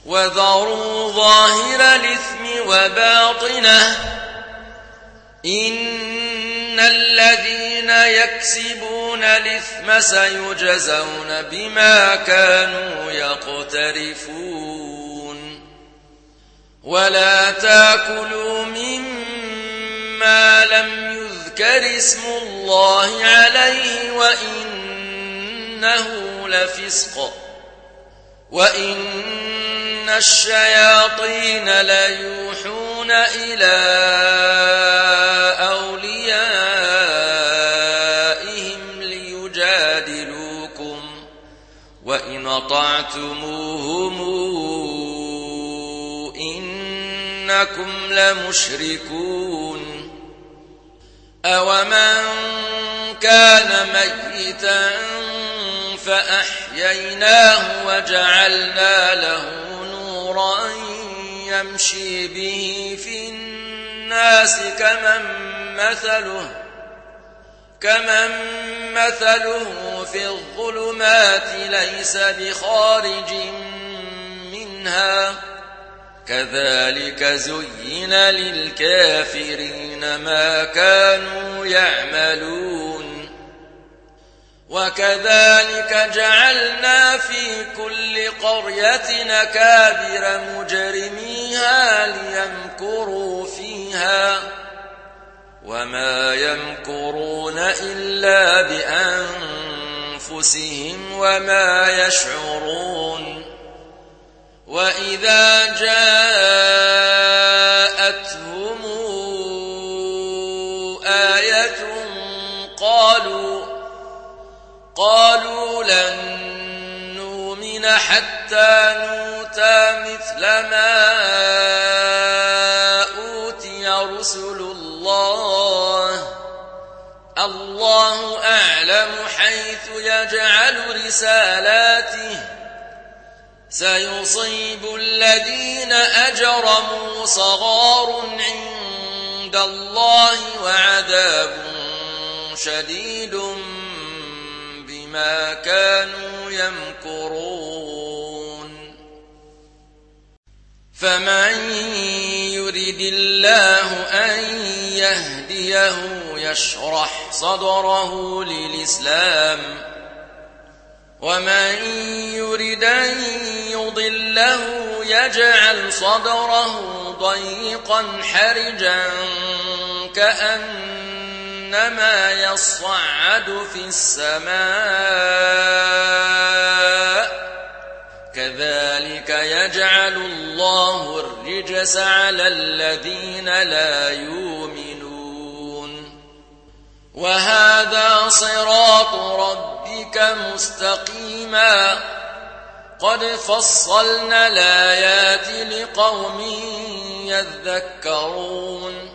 وذروا ظاهر الإثم وباطنه إن الذين يكسبون الإثم سيجزون بما كانوا يقترفون ولا تأكلوا مما لم يذكر اسم الله عليه وإنه لفسق وإن الشياطين ليوحون إلى أوليائهم ليجادلوكم وإن أطعتموهم إنكم لمشركون أومن كان ميتا فأحييناه وجعلنا له نورا يمشي به في الناس كمن مثله في الظلمات ليس بخارج منها كذلك زين للكافرين ما كانوا يعملون وكذلك جعلنا في كل قرية أكابر مجرميها ليمكروا فيها وما يمكرون إلا بأنفسهم وما يشعرون وإذا جاءتهم آية قالوا لن نؤمن حتى نؤتى مثل ما أوتي رسل الله أعلم حيث يجعل رسالاته سيصيب الذين أجرموا صغار عند الله وعذاب شديد بما كانوا يمكرون فمن يرد الله أن يهديه يشرح صدره للإسلام ومن يرد أن يضله يجعل صدره ضيقا حرجا كأنما يصعد في السماء كذلك يجعل الله الرجس على الذين لا يؤمنون وهذا صراط ربك مستقيما قد فصلنا الآيات لقوم يذكرون